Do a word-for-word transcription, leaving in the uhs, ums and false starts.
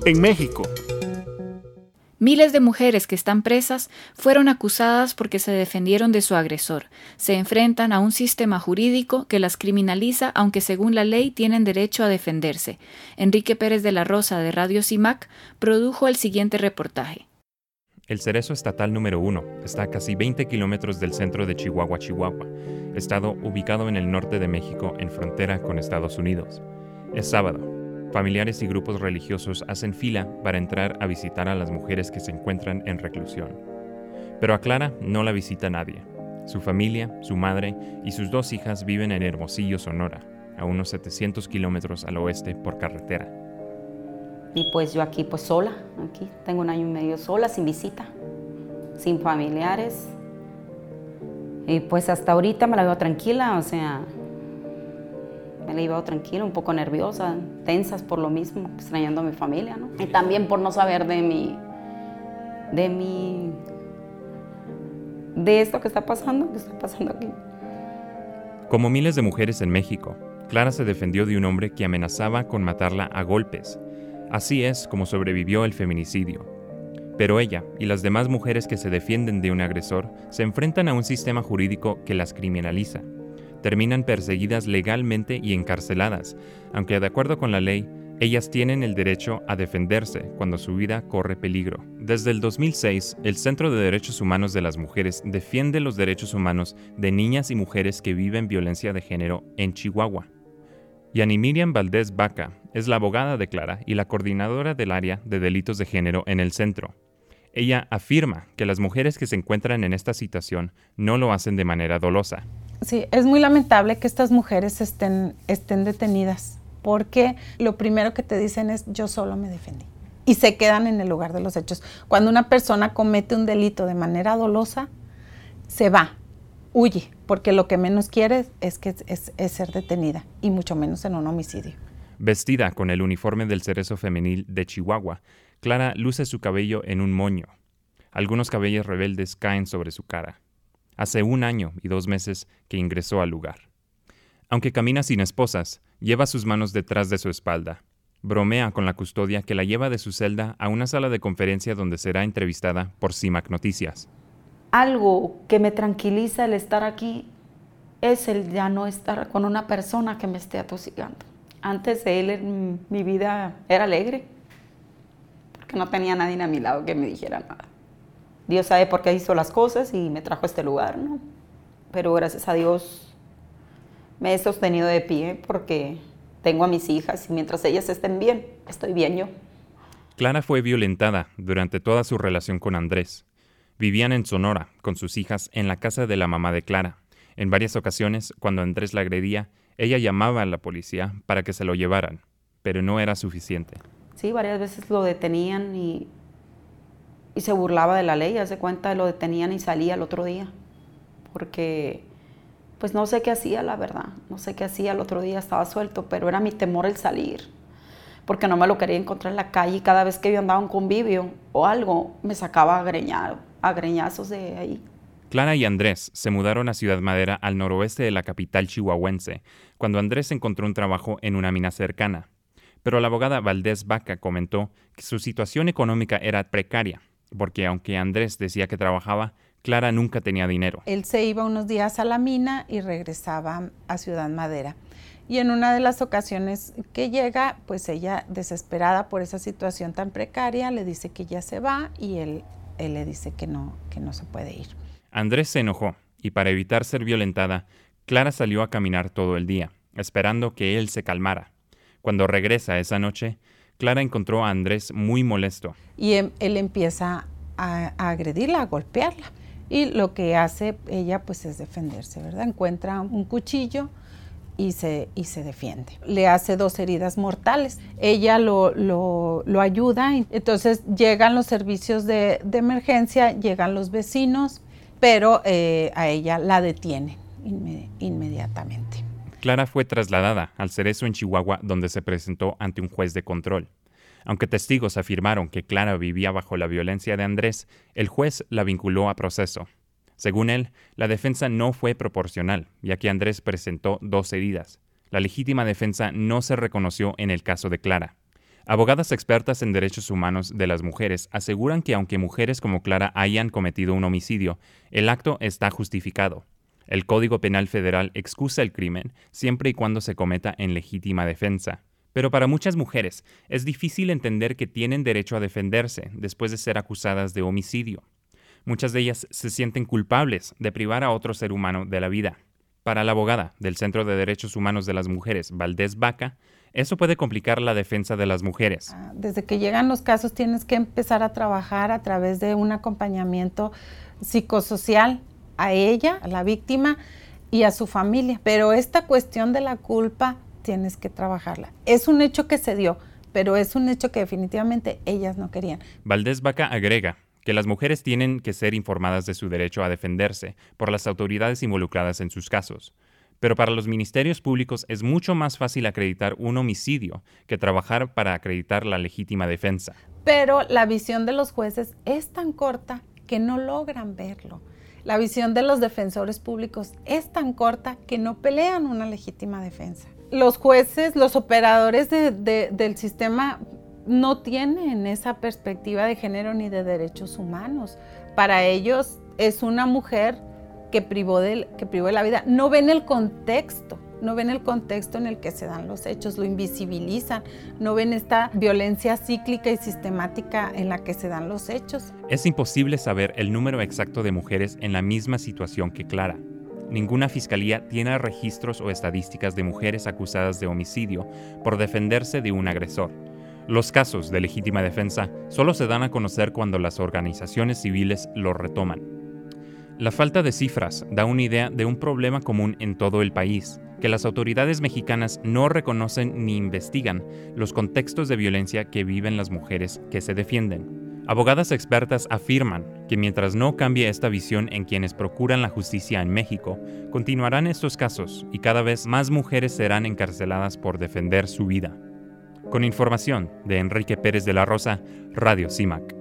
en México. Miles de mujeres que están presas fueron acusadas porque se defendieron de su agresor. Se enfrentan a un sistema jurídico que las criminaliza, aunque según la ley tienen derecho a defenderse. Enrique Pérez de la Rosa, de Radio CIMAC, produjo el siguiente reportaje. El Cerezo Estatal número uno está a casi veinte kilómetros del centro de Chihuahua, Chihuahua, estado ubicado en el norte de México en frontera con Estados Unidos. Es sábado. Familiares y grupos religiosos hacen fila para entrar a visitar a las mujeres que se encuentran en reclusión. Pero a Clara no la visita nadie. Su familia, su madre y sus dos hijas viven en Hermosillo, Sonora, a unos setecientos kilómetros al oeste por carretera. Y pues yo aquí pues sola, aquí tengo un año y medio sola, sin visita, sin familiares. Y pues hasta ahorita me la veo tranquila, o sea, me la he llevado tranquila, un poco nerviosa, tensas por lo mismo, extrañando a mi familia, ¿no? Y también por no saber de mi, de mi, de esto que está pasando, que está pasando aquí. Como miles de mujeres en México, Clara se defendió de un hombre que amenazaba con matarla a golpes. Así es como sobrevivió el feminicidio. Pero ella y las demás mujeres que se defienden de un agresor se enfrentan a un sistema jurídico que las criminaliza. Terminan perseguidas legalmente y encarceladas, aunque de acuerdo con la ley, ellas tienen el derecho a defenderse cuando su vida corre peligro. Desde el dos mil seis, el Centro de Derechos Humanos de las Mujeres defiende los derechos humanos de niñas y mujeres que viven violencia de género en Chihuahua. Yani Miriam Valdés Vaca es la abogada de Clara y la coordinadora del área de delitos de género en el centro. Ella afirma que las mujeres que se encuentran en esta situación no lo hacen de manera dolosa. Sí, es muy lamentable que estas mujeres estén, estén detenidas, porque lo primero que te dicen es yo solo me defendí y se quedan en el lugar de los hechos. Cuando una persona comete un delito de manera dolosa, se va, huye, porque lo que menos quiere es, que es, es ser detenida y mucho menos en un homicidio. Vestida con el uniforme del Cerezo Femenil de Chihuahua, Clara luce su cabello en un moño. Algunos cabellos rebeldes caen sobre su cara. Hace un año y dos meses que ingresó al lugar. Aunque camina sin esposas, lleva sus manos detrás de su espalda. Bromea con la custodia que la lleva de su celda a una sala de conferencia donde será entrevistada por CIMAC Noticias. Algo que me tranquiliza el estar aquí es el ya no estar con una persona que me esté atosigando. Antes de él, en mi vida era alegre, porque no tenía nadie a mi lado que me dijera nada. Dios sabe por qué hizo las cosas y me trajo a este lugar, ¿no? Pero gracias a Dios me he sostenido de pie porque tengo a mis hijas y mientras ellas estén bien, estoy bien yo. Clara fue violentada durante toda su relación con Andrés. Vivían en Sonora con sus hijas en la casa de la mamá de Clara. En varias ocasiones, cuando Andrés la agredía, ella llamaba a la policía para que se lo llevaran, pero no era suficiente. Sí, varias veces lo detenían y... y se burlaba de la ley, hace cuenta, lo detenían y salía el otro día, porque pues no sé qué hacía, la verdad, no sé qué hacía, el otro día estaba suelto, pero era mi temor el salir, porque no me lo quería encontrar en la calle y cada vez que yo andaba en convivio o algo, me sacaba a, greñar, a greñazos de ahí. Clara y Andrés se mudaron a Ciudad Madera, al noroeste de la capital chihuahuense, cuando Andrés encontró un trabajo en una mina cercana. Pero la abogada Valdés Vaca comentó que su situación económica era precaria, porque aunque Andrés decía que trabajaba, Clara nunca tenía dinero. Él se iba unos días a la mina y regresaba a Ciudad Madera. Y en una de las ocasiones que llega, pues ella, desesperada por esa situación tan precaria, le dice que ya se va y él, él le dice que no, que no se puede ir. Andrés se enojó y para evitar ser violentada, Clara salió a caminar todo el día, esperando que él se calmara. Cuando regresa esa noche, Clara encontró a Andrés muy molesto. Y él, él empieza a, a agredirla, a golpearla. Y lo que hace ella pues es defenderse, ¿verdad? Encuentra un cuchillo y se, y se defiende. Le hace dos heridas mortales. Ella lo, lo, lo ayuda. Entonces llegan los servicios de, de emergencia, llegan los vecinos, pero eh, a ella la detienen inme- inmediatamente. Clara fue trasladada al Cerezo en Chihuahua, donde se presentó ante un juez de control. Aunque testigos afirmaron que Clara vivía bajo la violencia de Andrés, el juez la vinculó a proceso. Según él, la defensa no fue proporcional, ya que Andrés presentó dos heridas. La legítima defensa no se reconoció en el caso de Clara. Abogadas expertas en derechos humanos de las mujeres aseguran que aunque mujeres como Clara hayan cometido un homicidio, el acto está justificado. El Código Penal Federal excusa el crimen siempre y cuando se cometa en legítima defensa. Pero para muchas mujeres es difícil entender que tienen derecho a defenderse después de ser acusadas de homicidio. Muchas de ellas se sienten culpables de privar a otro ser humano de la vida. Para la abogada del Centro de Derechos Humanos de las Mujeres, Valdés Baca, eso puede complicar la defensa de las mujeres. Desde que llegan los casos tienes que empezar a trabajar a través de un acompañamiento psicosocial a ella, a la víctima y a su familia. Pero esta cuestión de la culpa tienes que trabajarla. Es un hecho que se dio, pero es un hecho que definitivamente ellas no querían. Valdés Baca agrega que las mujeres tienen que ser informadas de su derecho a defenderse por las autoridades involucradas en sus casos. Pero para los ministerios públicos es mucho más fácil acreditar un homicidio que trabajar para acreditar la legítima defensa. Pero la visión de los jueces es tan corta que no logran verlo. La visión de los defensores públicos es tan corta que no pelean una legítima defensa. Los jueces, los operadores de, de, del sistema no tienen esa perspectiva de género ni de derechos humanos. Para ellos es una mujer que privó de, que privó de la vida. No ven el contexto, no ven el contexto en el que se dan los hechos, lo invisibilizan, no ven esta violencia cíclica y sistemática en la que se dan los hechos. Es imposible saber el número exacto de mujeres en la misma situación que Clara. Ninguna fiscalía tiene registros o estadísticas de mujeres acusadas de homicidio por defenderse de un agresor. Los casos de legítima defensa solo se dan a conocer cuando las organizaciones civiles los retoman. La falta de cifras da una idea de un problema común en todo el país, que las autoridades mexicanas no reconocen ni investigan los contextos de violencia que viven las mujeres que se defienden. Abogadas expertas afirman que mientras no cambie esta visión en quienes procuran la justicia en México, continuarán estos casos y cada vez más mujeres serán encarceladas por defender su vida. Con información de Enrique Pérez de la Rosa, Radio CIMAC.